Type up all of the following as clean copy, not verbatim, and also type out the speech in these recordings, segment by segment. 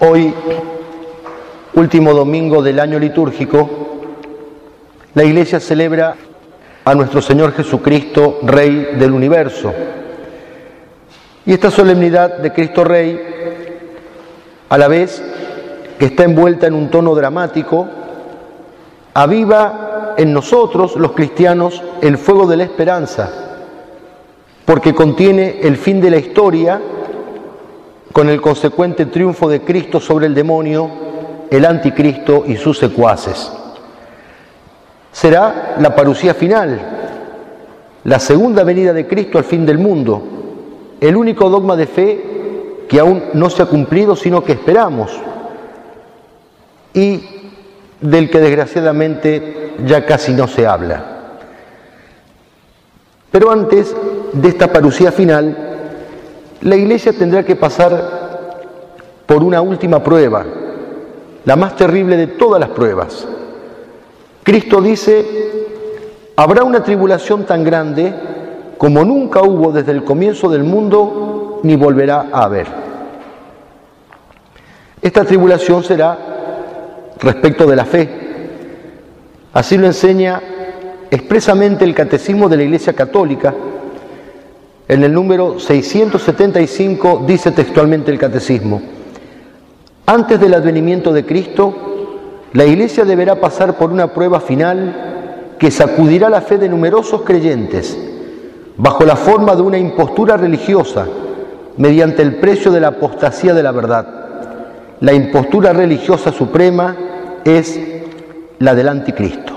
Hoy, último domingo del año litúrgico, la Iglesia celebra a nuestro Señor Jesucristo, Rey del universo. Y esta solemnidad de Cristo Rey, a la vez que está envuelta en un tono dramático, aviva en nosotros, los cristianos, el fuego de la esperanza, porque contiene el fin de la historia con el consecuente triunfo de Cristo sobre el demonio, el anticristo y sus secuaces. Será la parusía final, la segunda venida de Cristo al fin del mundo, el único dogma de fe que aún no se ha cumplido, sino que esperamos, y del que desgraciadamente ya casi no se habla. Pero antes de esta parusía final, la Iglesia tendrá que pasar por una última prueba, la más terrible de todas las pruebas. Cristo dice: habrá una tribulación tan grande como nunca hubo desde el comienzo del mundo, ni volverá a haber. Esta tribulación será respecto de la fe. Así lo enseña expresamente el Catecismo de la Iglesia Católica. En el número 675 dice textualmente el Catecismo: antes del advenimiento de Cristo, la Iglesia deberá pasar por una prueba final que sacudirá la fe de numerosos creyentes, bajo la forma de una impostura religiosa, mediante el precio de la apostasía de la verdad. La impostura religiosa suprema es la del anticristo.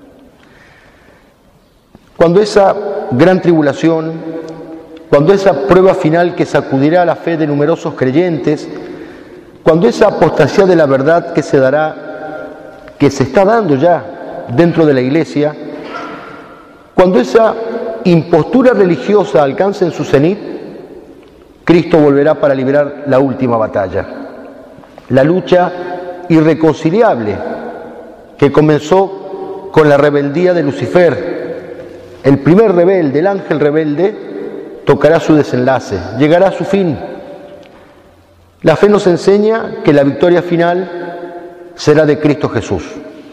Cuando esa gran tribulación, cuando esa prueba final que sacudirá la fe de numerosos creyentes, cuando esa apostasía de la verdad que se dará, que se está dando ya dentro de la Iglesia, cuando esa impostura religiosa alcance en su cenit, Cristo volverá para librar la última batalla, la lucha irreconciliable que comenzó con la rebeldía de Lucifer. El primer rebelde, el ángel rebelde, tocará su desenlace, llegará a su fin. La fe nos enseña que la victoria final será de Cristo Jesús.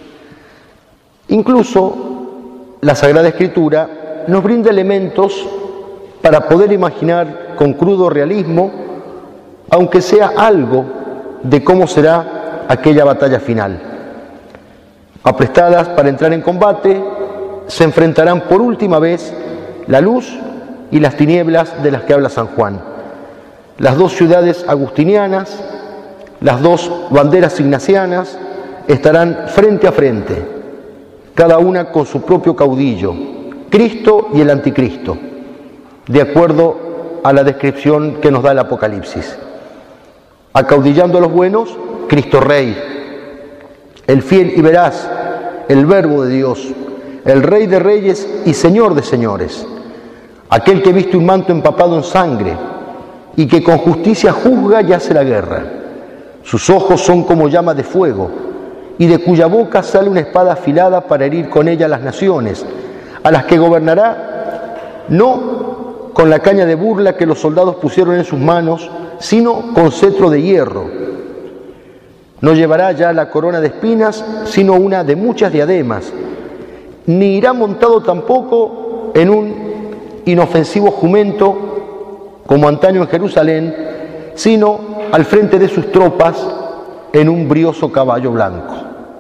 Incluso la Sagrada Escritura nos brinda elementos para poder imaginar con crudo realismo, aunque sea algo, de cómo será aquella batalla final. Aprestadas para entrar en combate, se enfrentarán por última vez la luz y las tinieblas de las que habla San Juan. Las dos ciudades agustinianas, las dos banderas ignacianas estarán frente a frente, cada una con su propio caudillo, Cristo y el anticristo, de acuerdo a la descripción que nos da el Apocalipsis. Acaudillando a los buenos, Cristo Rey, el fiel y veraz, el Verbo de Dios, el Rey de reyes y Señor de señores, aquel que viste un manto empapado en sangre y que con justicia juzga y hace la guerra. Sus ojos son como llamas de fuego y de cuya boca sale una espada afilada para herir con ella a las naciones, a las que gobernará no con la caña de burla que los soldados pusieron en sus manos, sino con cetro de hierro. No llevará ya la corona de espinas, sino una de muchas diademas, ni irá montado tampoco en un inofensivo jumento como antaño en Jerusalén, sino al frente de sus tropas en un brioso caballo blanco.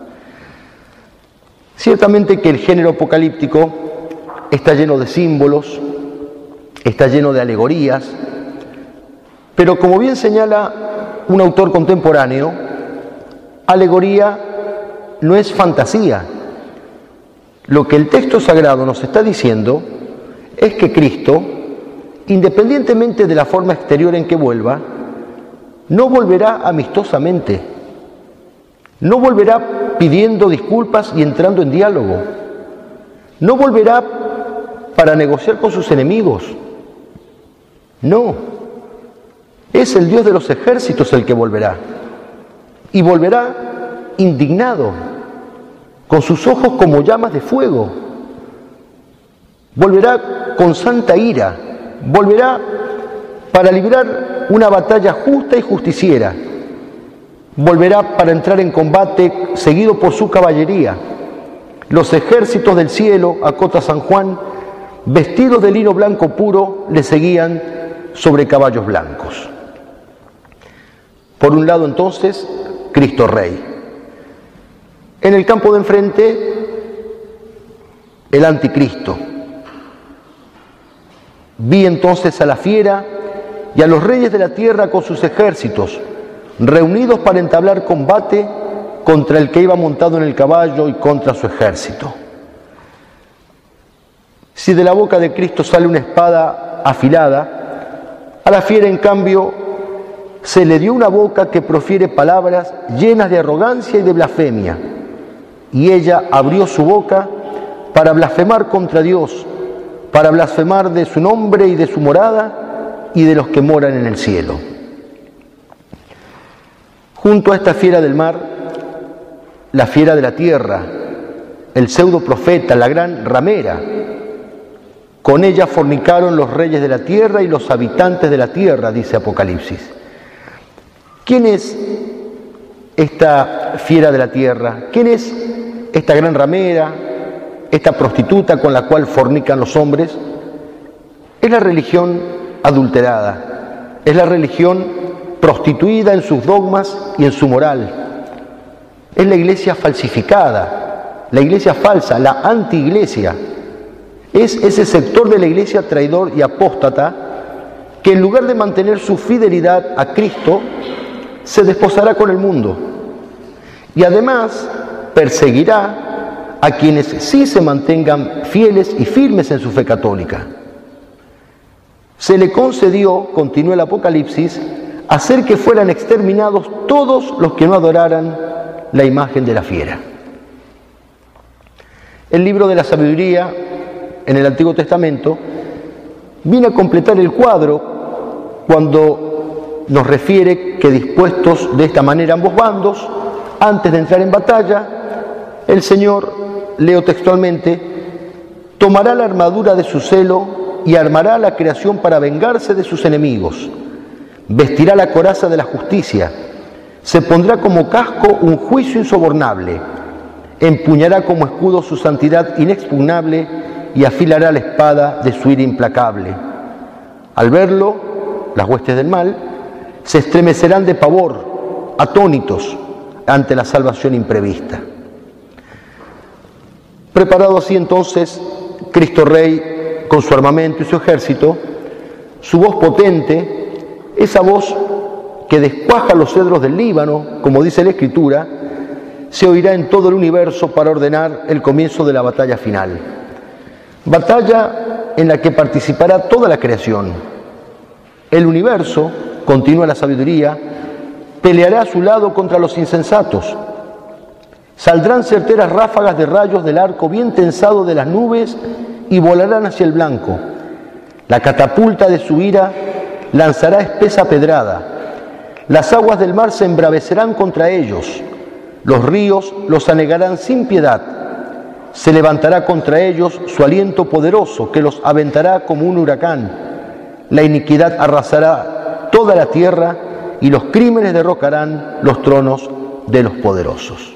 Ciertamente que el género apocalíptico está lleno de símbolos, está lleno de alegorías, pero como bien señala un autor contemporáneo, alegoría no es fantasía. Lo que el texto sagrado nos está diciendo es que Cristo, independientemente de la forma exterior en que vuelva, no volverá amistosamente, no volverá pidiendo disculpas y entrando en diálogo, no volverá para negociar con sus enemigos. No, es el Dios de los ejércitos el que volverá, y volverá indignado, con sus ojos como llamas de fuego. Volverá con santa ira, volverá para librar una batalla justa y justiciera, volverá para entrar en combate seguido por su caballería. Los ejércitos del cielo, acota San Juan, vestidos de lino blanco puro, le seguían sobre caballos blancos. Por un lado entonces, Cristo Rey. En el campo de enfrente, el anticristo. Vi entonces a la fiera y a los reyes de la tierra con sus ejércitos, reunidos para entablar combate contra el que iba montado en el caballo y contra su ejército. Si de la boca de Cristo sale una espada afilada, a la fiera en cambio se le dio una boca que profiere palabras llenas de arrogancia y de blasfemia, y ella abrió su boca para blasfemar contra Dios, para blasfemar de su nombre y de su morada y de los que moran en el cielo. Junto a esta fiera del mar, la fiera de la tierra, el pseudo profeta, la gran ramera. Con ella fornicaron los reyes de la tierra y los habitantes de la tierra, dice Apocalipsis. ¿Quién es esta fiera de la tierra? ¿Quién es esta gran ramera, esta prostituta con la cual fornican los hombres? Es la religión adulterada, es la religión prostituida en sus dogmas y en su moral. Es la iglesia falsificada, la iglesia falsa, la antiiglesia. Es ese sector de la iglesia traidor y apóstata que en lugar de mantener su fidelidad a Cristo, se desposará con el mundo y además perseguirá a quienes sí se mantengan fieles y firmes en su fe católica. Se le concedió, continúa el Apocalipsis, hacer que fueran exterminados todos los que no adoraran la imagen de la fiera. El libro de la sabiduría en el Antiguo Testamento viene a completar el cuadro cuando nos refiere que dispuestos de esta manera ambos bandos, antes de entrar en batalla, el Señor, leo textualmente, tomará la armadura de su celo y armará la creación para vengarse de sus enemigos, vestirá la coraza de la justicia, se pondrá como casco un juicio insobornable, empuñará como escudo su santidad inexpugnable y afilará la espada de su ira implacable. Al verlo, las huestes del mal se estremecerán de pavor, atónitos ante la salvación imprevista. Preparado así entonces, Cristo Rey, con su armamento y su ejército, su voz potente, esa voz que descuaja los cedros del Líbano, como dice la Escritura, se oirá en todo el universo para ordenar el comienzo de la batalla final. Batalla en la que participará toda la creación. El universo, continúa la sabiduría, peleará a su lado contra los insensatos. Saldrán certeras ráfagas de rayos del arco bien tensado de las nubes y volarán hacia el blanco. La catapulta de su ira lanzará espesa pedrada. Las aguas del mar se embravecerán contra ellos. Los ríos los anegarán sin piedad. Se levantará contra ellos su aliento poderoso que los aventará como un huracán. La iniquidad arrasará toda la tierra y los crímenes derrocarán los tronos de los poderosos.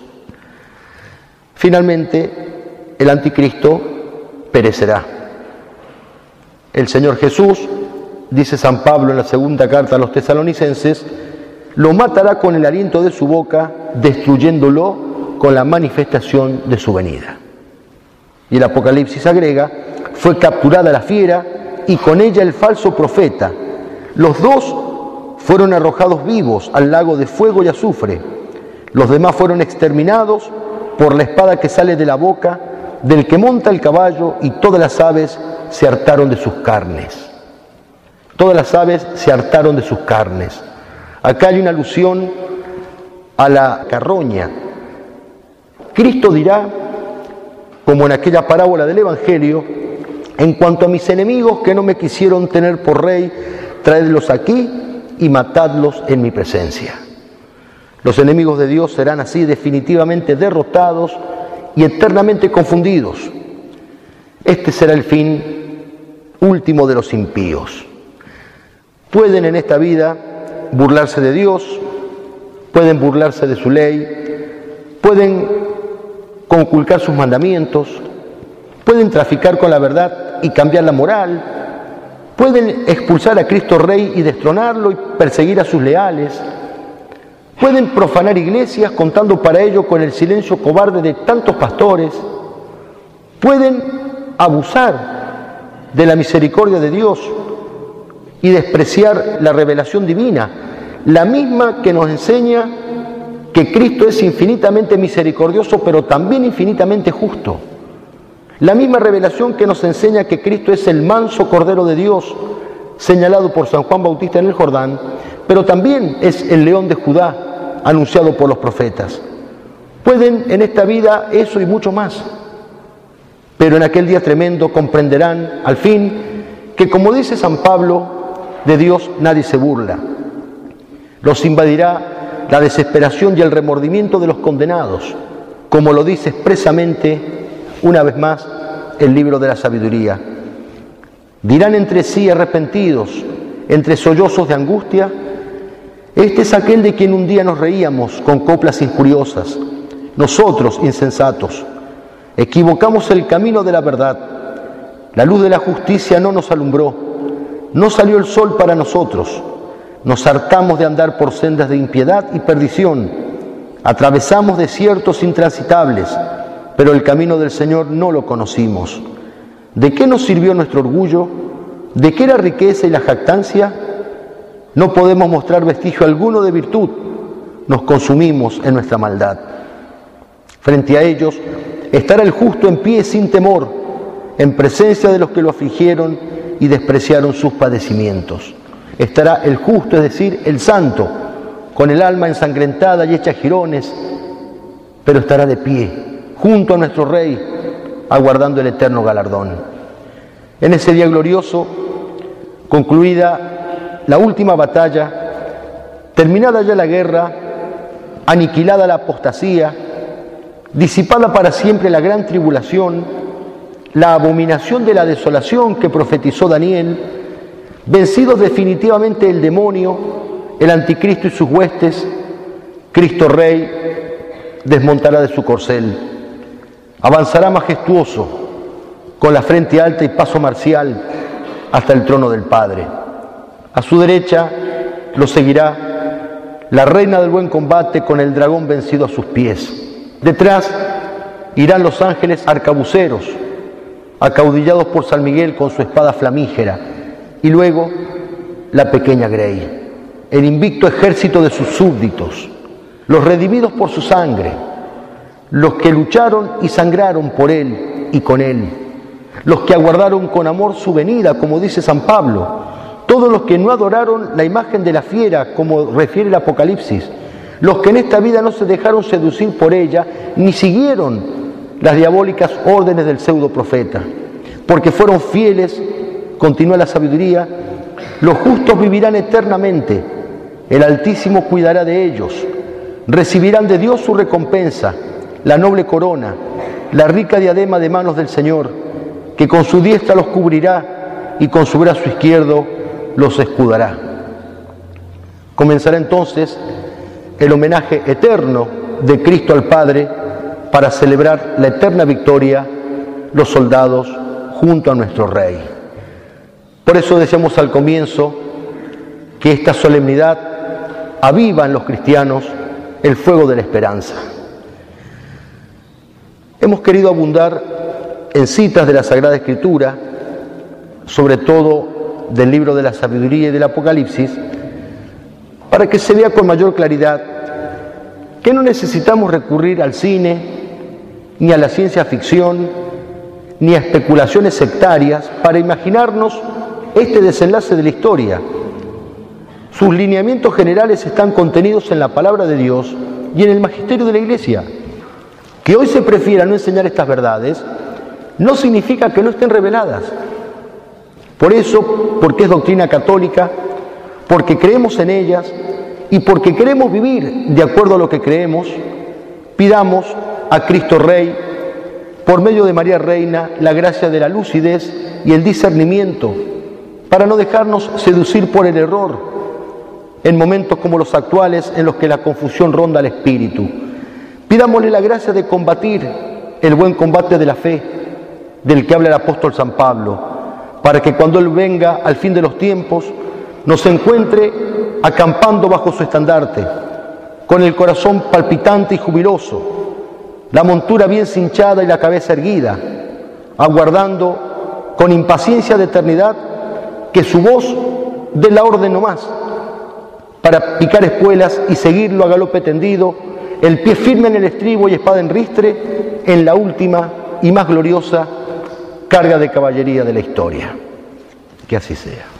Finalmente, el anticristo perecerá. El Señor Jesús, dice San Pablo en la segunda carta a los tesalonicenses, lo matará con el aliento de su boca, destruyéndolo con la manifestación de su venida. Y el Apocalipsis agrega, fue capturada la fiera y con ella el falso profeta. Los dos fueron arrojados vivos al lago de fuego y azufre. Los demás fueron exterminados por la espada que sale de la boca del que monta el caballo, y todas las aves se hartaron de sus carnes. Todas las aves se hartaron de sus carnes. Acá hay una alusión a la carroña. Cristo dirá, como en aquella parábola del Evangelio, en cuanto a mis enemigos que no me quisieron tener por rey, traedlos aquí y matadlos en mi presencia. Los enemigos de Dios serán así definitivamente derrotados y eternamente confundidos. Este será el fin último de los impíos. Pueden en esta vida burlarse de Dios, pueden burlarse de su ley, pueden conculcar sus mandamientos, pueden traficar con la verdad y cambiar la moral, pueden expulsar a Cristo Rey y destronarlo y perseguir a sus leales, pueden profanar iglesias contando para ello con el silencio cobarde de tantos pastores, pueden abusar de la misericordia de Dios y despreciar la revelación divina, la misma que nos enseña que Cristo es infinitamente misericordioso, pero también infinitamente justo. La misma revelación que nos enseña que Cristo es el manso Cordero de Dios, señalado por San Juan Bautista en el Jordán, pero también es el León de Judá, anunciado por los profetas. Pueden en esta vida eso y mucho más, pero en aquel día tremendo comprenderán al fin que, como dice San Pablo, de Dios nadie se burla. Los invadirá la desesperación y el remordimiento de los condenados, como lo dice expresamente, una vez más, el libro de la sabiduría. Dirán entre sí arrepentidos, entre sollozos de angustia: este es aquel de quien un día nos reíamos con coplas injuriosas. Nosotros, insensatos, equivocamos el camino de la verdad. La luz de la justicia no nos alumbró, no salió el sol para nosotros. Nos hartamos de andar por sendas de impiedad y perdición. Atravesamos desiertos intransitables, pero el camino del Señor no lo conocimos. ¿De qué nos sirvió nuestro orgullo? ¿De qué la riqueza y la jactancia? No podemos mostrar vestigio alguno de virtud. Nos consumimos en nuestra maldad. Frente a ellos estará el justo en pie sin temor, en presencia de los que lo afligieron y despreciaron sus padecimientos. Estará el justo, es decir, el santo, con el alma ensangrentada y hecha jirones, pero estará de pie, junto a nuestro Rey, aguardando el eterno galardón. En ese día glorioso, concluida la última batalla, terminada ya la guerra, aniquilada la apostasía, disipada para siempre la gran tribulación, la abominación de la desolación que profetizó Daniel, vencidos definitivamente el demonio, el anticristo y sus huestes, Cristo Rey desmontará de su corcel, avanzará majestuoso, con la frente alta y paso marcial, hasta el trono del Padre. A su derecha lo seguirá la reina del buen combate con el dragón vencido a sus pies. Detrás irán los ángeles arcabuceros, acaudillados por San Miguel con su espada flamígera, y luego la pequeña Grey, el invicto ejército de sus súbditos, los redimidos por su sangre, los que lucharon y sangraron por él y con él, los que aguardaron con amor su venida, como dice San Pablo, todos los que no adoraron la imagen de la fiera, como refiere el Apocalipsis, los que en esta vida no se dejaron seducir por ella, ni siguieron las diabólicas órdenes del pseudo profeta, porque fueron fieles. Continúa la sabiduría: los justos vivirán eternamente, el Altísimo cuidará de ellos, recibirán de Dios su recompensa, la noble corona, la rica diadema de manos del Señor, que con su diestra los cubrirá y con su brazo izquierdo los escudará. Comenzará entonces el homenaje eterno de Cristo al Padre para celebrar la eterna victoria, los soldados junto a nuestro Rey. Por eso decíamos al comienzo que esta solemnidad aviva en los cristianos el fuego de la esperanza. Hemos querido abundar en citas de la Sagrada Escritura, sobre todo del libro de la Sabiduría y del Apocalipsis, para que se vea con mayor claridad que no necesitamos recurrir al cine, ni a la ciencia ficción, ni a especulaciones sectarias para imaginarnos este desenlace de la historia. Sus lineamientos generales están contenidos en la palabra de Dios y en el magisterio de la Iglesia. Que hoy se prefiera no enseñar estas verdades no significa que no estén reveladas. Por eso, porque es doctrina católica, porque creemos en ellas y porque queremos vivir de acuerdo a lo que creemos, pidamos a Cristo Rey, por medio de María Reina, la gracia de la lucidez y el discernimiento, para no dejarnos seducir por el error, en momentos como los actuales en los que la confusión ronda el espíritu. Pidámosle la gracia de combatir el buen combate de la fe, del que habla el apóstol San Pablo, para que cuando Él venga al fin de los tiempos, nos encuentre acampando bajo su estandarte, con el corazón palpitante y jubiloso, la montura bien cinchada y la cabeza erguida, aguardando con impaciencia de eternidad que su voz dé la orden nomás, para picar espuelas y seguirlo a galope tendido, el pie firme en el estribo y espada en ristre, en la última y más gloriosa carga de caballería de la historia. Que así sea.